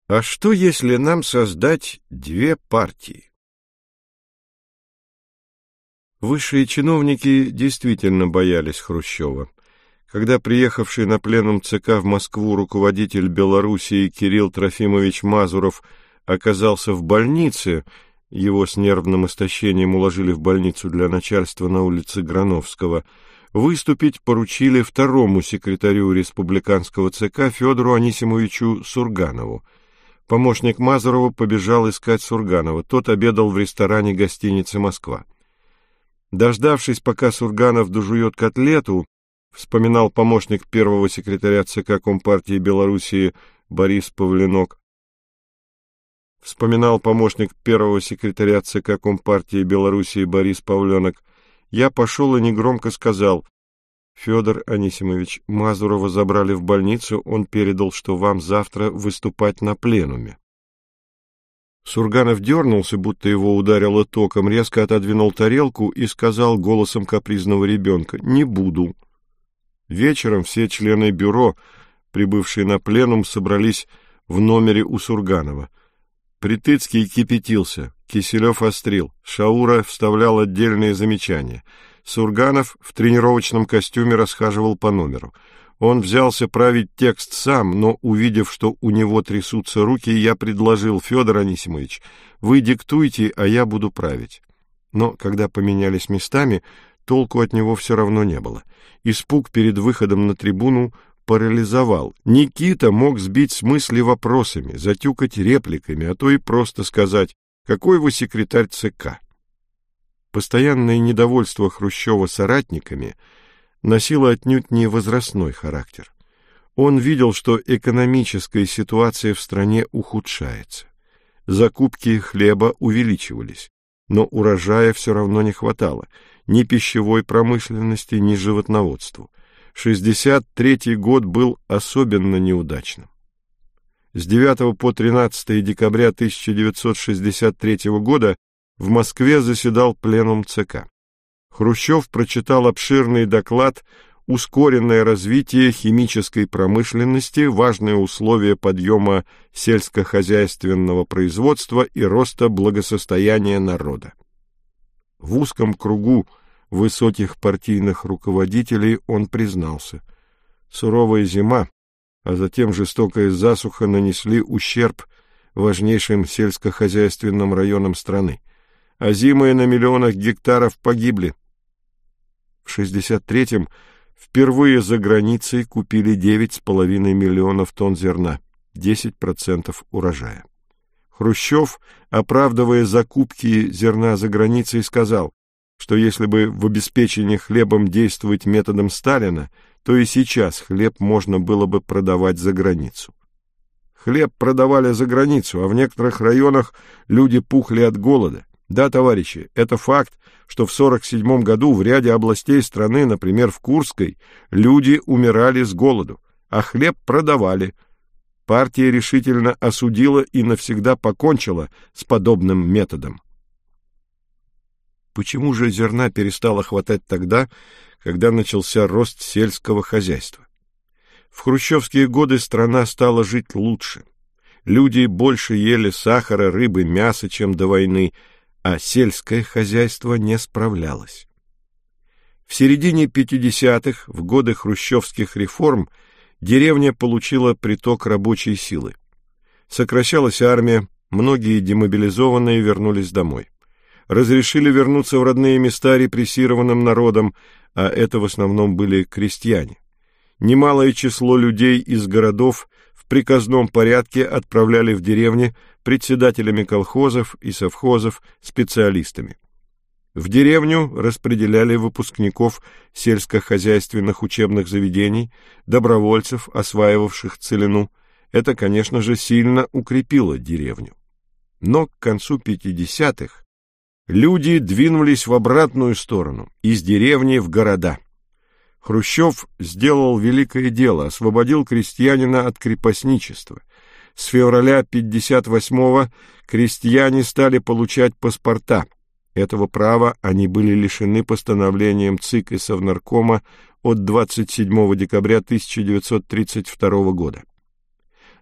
А что, если нам создать две партии? Высшие чиновники действительно боялись Хрущева. Когда приехавший на пленум ЦК в Москву руководитель Белоруссии Кирилл Трофимович Мазуров оказался в больнице, его с нервным истощением уложили в больницу для начальства на улице Грановского, выступить поручили второму секретарю республиканского ЦК Федору Анисимовичу Сурганову. Помощник Мазурова побежал искать Сурганова. Тот обедал в ресторане гостиницы «Москва». Дождавшись, пока Сурганов дожует котлету, вспоминал помощник первого секретаря ЦК Компартии Белоруссии Борис Павленок. Я пошел и негромко сказал: «Федор Анисимович, Мазурова забрали в больницу, он передал, что вам завтра выступать на пленуме». Сурганов дернулся, будто его ударило током, резко отодвинул тарелку и сказал голосом капризного ребенка: «Не буду». Вечером все члены бюро, прибывшие на пленум, собрались в номере у Сурганова. Притыцкий кипятился, Киселев острил, Шаура вставлял отдельные замечания. Сурганов в тренировочном костюме расхаживал по номеру. Он взялся править текст сам, но, увидев, что у него трясутся руки, я предложил: «Федор Анисимович, вы диктуйте, а я буду править». Но, когда поменялись местами, толку от него все равно не было. Испуг перед выходом на трибуну парализовал. Никита мог сбить с мысли вопросами, затюкать репликами, а то и просто сказать: «Какой вы секретарь ЦК?». Постоянное недовольство Хрущева соратниками носило отнюдь не возрастной характер. Он видел, что экономическая ситуация в стране ухудшается. Закупки хлеба увеличивались, но урожая все равно не хватало ни пищевой промышленности, ни животноводству. 1963 год был особенно неудачным. С 9 по 13 декабря 1963 года в Москве заседал пленум ЦК. Хрущев прочитал обширный доклад «Ускоренное развитие химической промышленности, важные условия подъема сельскохозяйственного производства и роста благосостояния народа». В узком кругу высоких партийных руководителей он признался: суровая зима, а затем жестокая засуха нанесли ущерб важнейшим сельскохозяйственным районам страны. Озимые на миллионах гектаров погибли. В 1963-м впервые за границей купили 9,5 миллионов тонн зерна, 10% урожая. Хрущев, оправдывая закупки зерна за границей, сказал, что если бы в обеспечении хлебом действовать методом Сталина, то и сейчас хлеб можно было бы продавать за границу. Хлеб продавали за границу, а в некоторых районах люди пухли от голода. Да, товарищи, это факт, что в 1947 году в ряде областей страны, например, в Курской, люди умирали с голоду, а хлеб продавали. Партия решительно осудила и навсегда покончила с подобным методом. Почему же зерна перестало хватать тогда, когда начался рост сельского хозяйства? В хрущевские годы страна стала жить лучше. Люди больше ели сахара, рыбы, мяса, чем до войны, а сельское хозяйство не справлялось. В середине 50-х, в годы хрущевских реформ, деревня получила приток рабочей силы. Сокращалась армия, многие демобилизованные вернулись домой. Разрешили вернуться в родные места репрессированным народам, а это в основном были крестьяне. Немалое число людей из городов в приказном порядке отправляли в деревни председателями колхозов и совхозов, специалистами. В деревню распределяли выпускников сельскохозяйственных учебных заведений, добровольцев, осваивавших целину. Это, конечно же, сильно укрепило деревню. Но к концу 50-х люди двинулись в обратную сторону, из деревни в города. Хрущев сделал великое дело, освободил крестьянина от крепостничества. С февраля 1958-го крестьяне стали получать паспорта. Этого права они были лишены постановлением ЦИК и Совнаркома от 27 декабря 1932 года.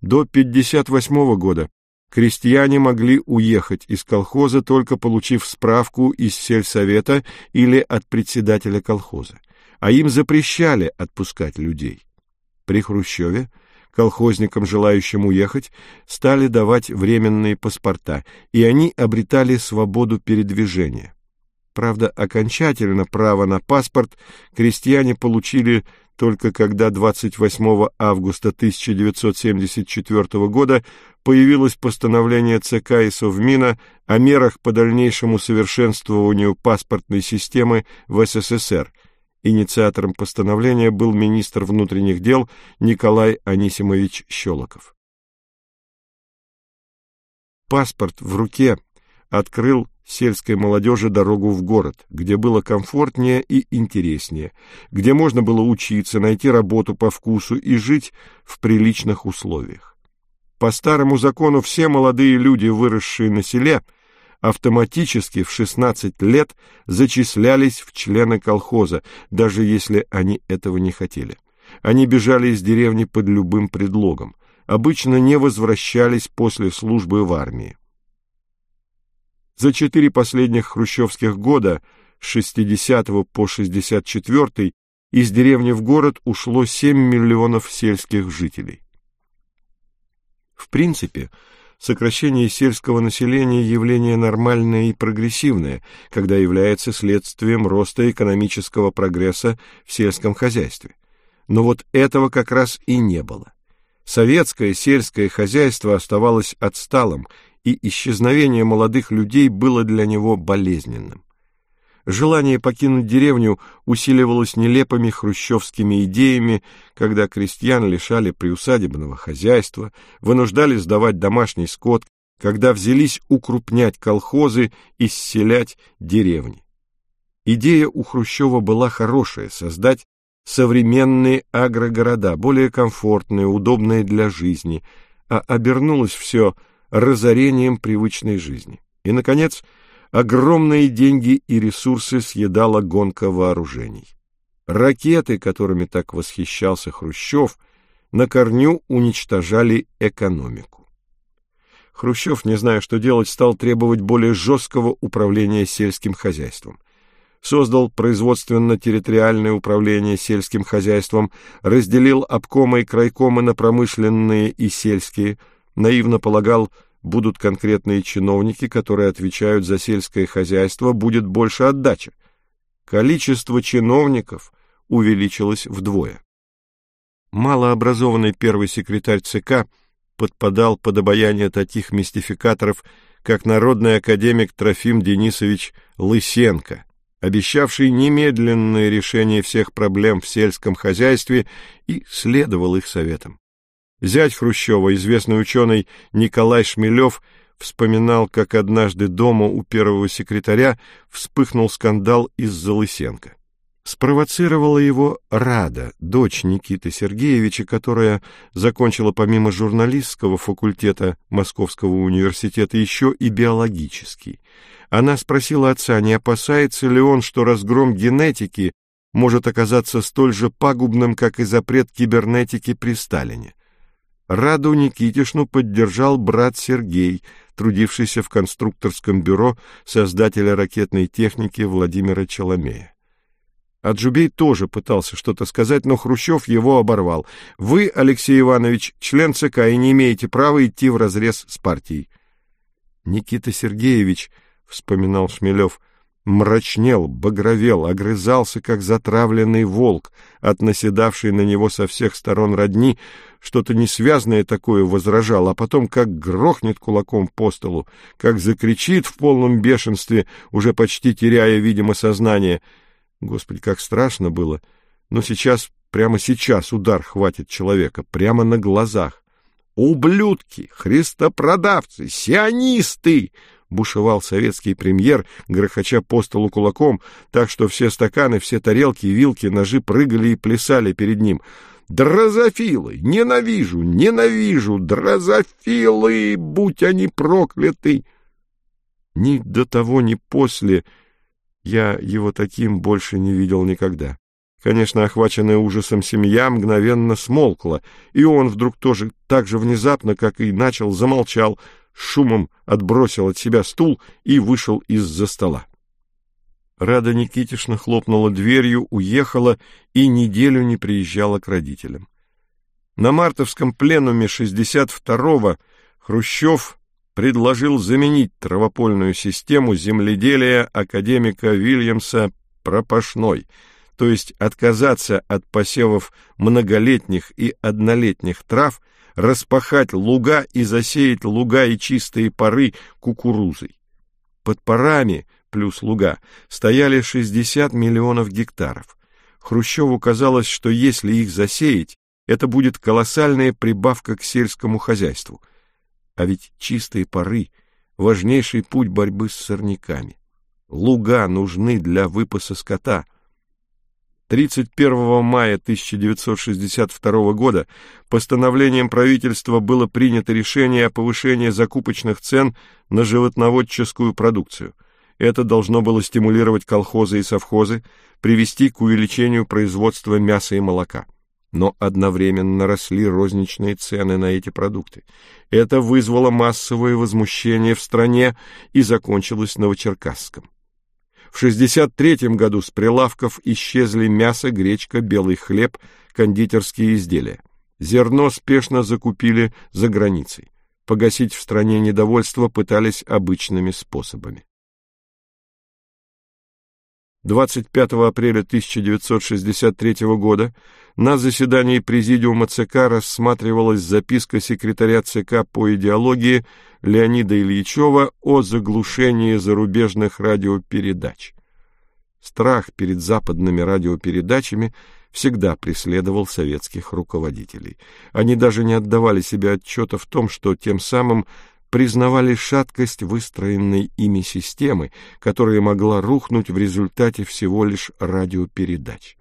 До 1958 года крестьяне могли уехать из колхоза, только получив справку из сельсовета или от председателя колхоза, а им запрещали отпускать людей. При Хрущеве колхозникам, желающим уехать, стали давать временные паспорта, и они обретали свободу передвижения. Правда, окончательно право на паспорт крестьяне получили только когда 28 августа 1974 года появилось постановление ЦК и Совмина о мерах по дальнейшему совершенствованию паспортной системы в СССР. Инициатором постановления был министр внутренних дел Николай Анисимович Щелоков. Паспорт в руке открыл сельской молодежи дорогу в город, где было комфортнее и интереснее, где можно было учиться, найти работу по вкусу и жить в приличных условиях. По старому закону все молодые люди, выросшие на селе, автоматически в 16 лет зачислялись в члены колхоза, даже если они этого не хотели. Они бежали из деревни под любым предлогом, обычно не возвращались после службы в армии. За 4 последних хрущевских года, с 60 по 64, из деревни в город ушло 7 миллионов сельских жителей. В принципе, сокращение сельского населения – явление нормальное и прогрессивное, когда является следствием роста экономического прогресса в сельском хозяйстве. Но вот этого как раз и не было. Советское сельское хозяйство оставалось отсталым, и исчезновение молодых людей было для него болезненным. Желание покинуть деревню усиливалось нелепыми хрущевскими идеями, когда крестьян лишали приусадебного хозяйства, вынуждали сдавать домашний скот, когда взялись укрупнять колхозы и сселять деревни. Идея у Хрущева была хорошая — создать современные агрогорода, более комфортные, удобные для жизни, а обернулось все разорением привычной жизни. И, наконец, огромные деньги и ресурсы съедала гонка вооружений. Ракеты, которыми так восхищался Хрущев, на корню уничтожали экономику. Хрущев, не зная, что делать, стал требовать более жесткого управления сельским хозяйством. Создал производственно-территориальное управление сельским хозяйством, разделил обкомы и крайкомы на промышленные и сельские, наивно полагал, будут конкретные чиновники, которые отвечают за сельское хозяйство, будет больше отдачи. Количество чиновников увеличилось вдвое. Малообразованный первый секретарь ЦК подпадал под обаяние таких мистификаторов, как народный академик Трофим Денисович Лысенко, обещавший немедленное решение всех проблем в сельском хозяйстве, и следовал их советам. Зять Хрущева, известный ученый Николай Шмелев, вспоминал, как однажды дома у первого секретаря вспыхнул скандал из-за Лысенко. Спровоцировала его Рада, дочь Никиты Сергеевича, которая закончила помимо журналистского факультета Московского университета еще и биологический. Она спросила отца, не опасается ли он, что разгром генетики может оказаться столь же пагубным, как и запрет кибернетики при Сталине. Раду Никитишну поддержал брат Сергей, трудившийся в конструкторском бюро создателя ракетной техники Владимира Челомея. Аджубей тоже пытался что-то сказать, но Хрущев его оборвал. «Вы, Алексей Иванович, член ЦК, и не имеете права идти вразрез с партией». Никита Сергеевич, вспоминал Шмелев, мрачнел, багровел, огрызался, как затравленный волк, от наседавшей на него со всех сторон родни, что-то несвязное такое возражал, а потом как грохнет кулаком по столу, как закричит в полном бешенстве, уже почти теряя, видимо, сознание. Господи, как страшно было! Но сейчас, прямо сейчас удар хватит человека, прямо на глазах. «Ублюдки! Христопродавцы! Сионисты!» бушевал советский премьер, грохоча по столу кулаком, так что все стаканы, все тарелки, вилки, ножи прыгали и плясали перед ним. «Дрозофилы! Ненавижу! Ненавижу! Дрозофилы! Будь они прокляты!» Ни до того, ни после я его таким больше не видел никогда. Конечно, охваченная ужасом семья мгновенно смолкла, и он вдруг тоже так же внезапно, как и начал, замолчал, с шумом отбросил от себя стул и вышел из-за стола. Рада Никитишна хлопнула дверью, уехала и неделю не приезжала к родителям. На мартовском пленуме 62-го Хрущев предложил заменить травопольную систему земледелия академика Вильямса пропашной, то есть отказаться от посевов многолетних и однолетних трав, распахать луга и засеять луга и чистые поры кукурузой. Под порами плюс луга стояли 60 миллионов гектаров. Хрущеву казалось, что если их засеять, это будет колоссальная прибавка к сельскому хозяйству. А ведь чистые поры — важнейший путь борьбы с сорняками. Луга нужны для выпаса скота. 31 мая 1962 года постановлением правительства было принято решение о повышении закупочных цен на животноводческую продукцию. Это должно было стимулировать колхозы и совхозы, привести к увеличению производства мяса и молока. Но одновременно росли розничные цены на эти продукты. Это вызвало массовое возмущение в стране и закончилось в Новочеркасском. В 1963 году с прилавков исчезли мясо, гречка, белый хлеб, кондитерские изделия. Зерно спешно закупили за границей. Погасить в стране недовольство пытались обычными способами. 25 апреля 1963 года на заседании Президиума ЦК рассматривалась записка секретаря ЦК по идеологии Леонида Ильичева о заглушении зарубежных радиопередач. Страх перед западными радиопередачами всегда преследовал советских руководителей. Они даже не отдавали себе отчета в том, что тем самым признавали шаткость выстроенной ими системы, которая могла рухнуть в результате всего лишь радиопередач.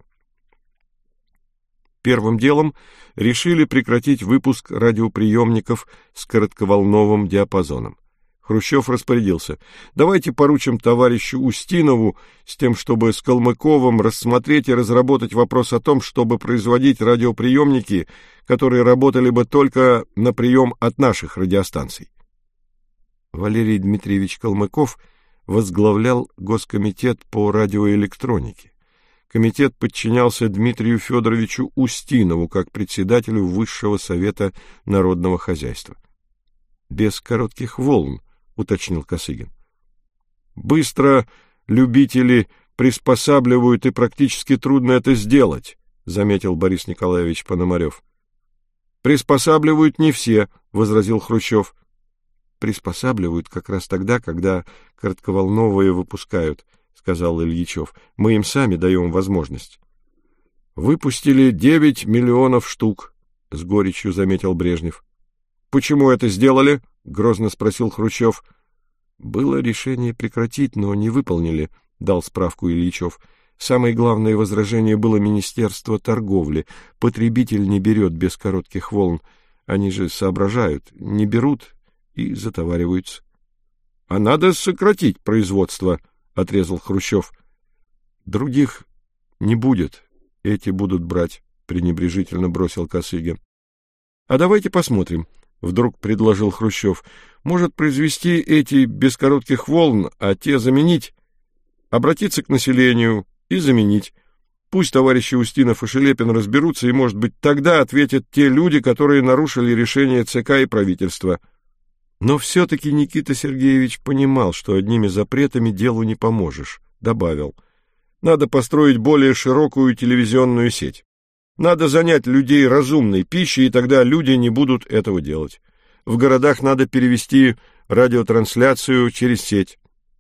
Первым делом решили прекратить выпуск радиоприемников с коротковолновым диапазоном. Хрущев распорядился: давайте поручим товарищу Устинову с тем, чтобы с Калмыковым рассмотреть и разработать вопрос о том, чтобы производить радиоприемники, которые работали бы только на прием от наших радиостанций. Валерий Дмитриевич Калмыков возглавлял Госкомитет по радиоэлектронике. Комитет подчинялся Дмитрию Федоровичу Устинову как председателю Высшего совета народного хозяйства. «Без коротких волн», — уточнил Косыгин. «Быстро любители приспосабливают, и практически трудно это сделать», — заметил Борис Николаевич Пономарев. «Приспосабливают не все», — возразил Хрущев. «Приспосабливают как раз тогда, когда коротковолновые выпускают», — сказал Ильичев. «Мы им сами даем возможность». «Выпустили 9 миллионов штук», — с горечью заметил Брежнев. «Почему это сделали?» — грозно спросил Хрущев. «Было решение прекратить, но не выполнили», — дал справку Ильичев. «Самое главное возражение было Министерство торговли. Потребитель не берет без коротких волн. Они же соображают, не берут и затовариваются». «А надо сократить производство», — отрезал Хрущев. «Других не будет, эти будут брать», — пренебрежительно бросил Косыгин. «А давайте посмотрим», — вдруг предложил Хрущев. «Может, произвести эти без коротких волн, а те заменить? Обратиться к населению и заменить. Пусть товарищи Устинов и Шелепин разберутся, и, может быть, тогда ответят те люди, которые нарушили решение ЦК и правительства». Но все-таки Никита Сергеевич понимал, что одними запретами делу не поможешь. Добавил: надо построить более широкую телевизионную сеть. Надо занять людей разумной пищей, и тогда люди не будут этого делать. В городах надо перевести радиотрансляцию через сеть.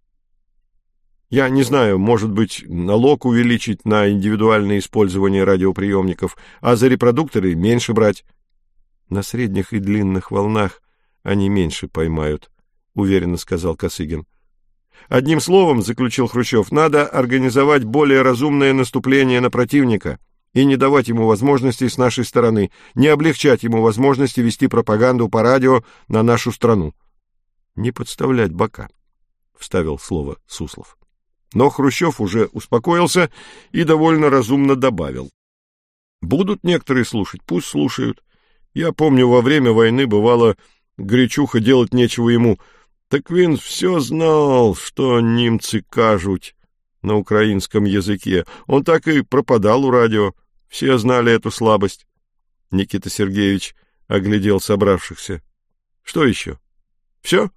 Я не знаю, может быть, налог увеличить на индивидуальное использование радиоприемников, а за репродукторы меньше брать. На средних и длинных волнах они меньше поймают, — уверенно сказал Косыгин. Одним словом, — заключил Хрущев, — надо организовать более разумное наступление на противника и не давать ему возможности с нашей стороны, не облегчать ему возможности вести пропаганду по радио на нашу страну. — Не подставлять бока, — вставил слово Суслов. Но Хрущев уже успокоился и довольно разумно добавил: будут некоторые слушать, пусть слушают. Я помню, во время войны бывало гречуха, делать нечего ему. Так він все знал, что немцы кажут на украинском языке. Он так и пропадал у радио. Все знали эту слабость. Никита Сергеевич оглядел собравшихся. Что еще? Все?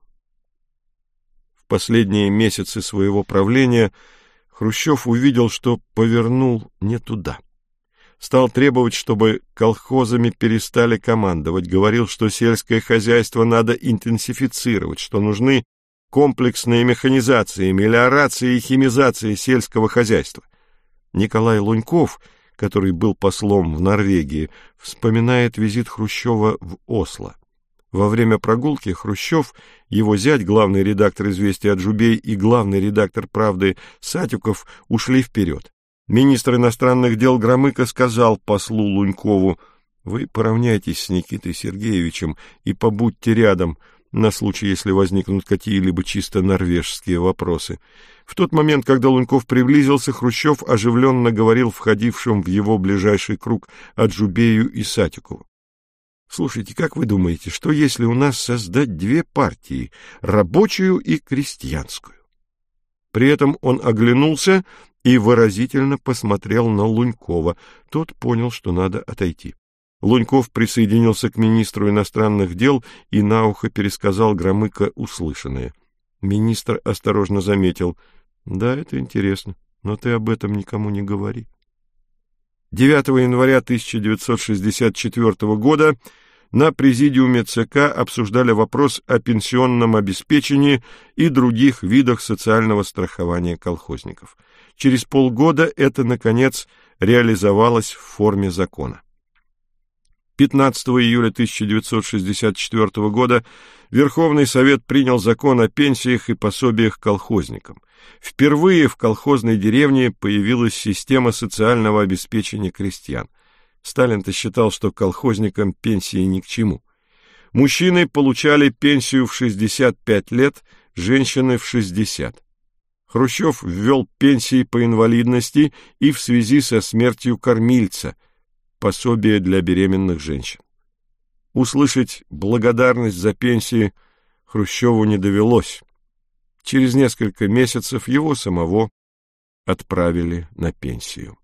В последние месяцы своего правления Хрущев увидел, что повернул не туда. Стал требовать, чтобы колхозами перестали командовать, говорил, что сельское хозяйство надо интенсифицировать, что нужны комплексные механизации, мелиорации и химизации сельского хозяйства. Николай Луньков, который был послом в Норвегии, вспоминает визит Хрущева в Осло. Во время прогулки Хрущев, его зять, главный редактор «Известий» Аджубей и главный редактор «Правды» Сатюков ушли вперед. Министр иностранных дел Громыко сказал послу Лунькову: «Вы поравняйтесь с Никитой Сергеевичем и побудьте рядом на случай, если возникнут какие-либо чисто норвежские вопросы». В тот момент, когда Луньков приблизился, Хрущев оживленно говорил входившим в его ближайший круг Аджубею и Сатюкову: «Слушайте, как вы думаете, что если у нас создать две партии, рабочую и крестьянскую?» При этом он оглянулся и выразительно посмотрел на Лунькова. Тот понял, что надо отойти. Луньков присоединился к министру иностранных дел и на ухо пересказал Громыко услышанное. Министр осторожно заметил: «Да, это интересно, но ты об этом никому не говори». 9 января 1964 года на президиуме ЦК обсуждали вопрос о пенсионном обеспечении и других видах социального страхования колхозников. Через полгода это, наконец, реализовалось в форме закона. 15 июля 1964 года Верховный Совет принял закон о пенсиях и пособиях колхозникам. Впервые в колхозной деревне появилась система социального обеспечения крестьян. Сталин-то считал, что колхозникам пенсии ни к чему. Мужчины получали пенсию в 65 лет, женщины в 60. Хрущев ввел пенсии по инвалидности и в связи со смертью кормильца, пособие для беременных женщин. Услышать благодарность за пенсии Хрущеву не довелось. Через несколько месяцев его самого отправили на пенсию.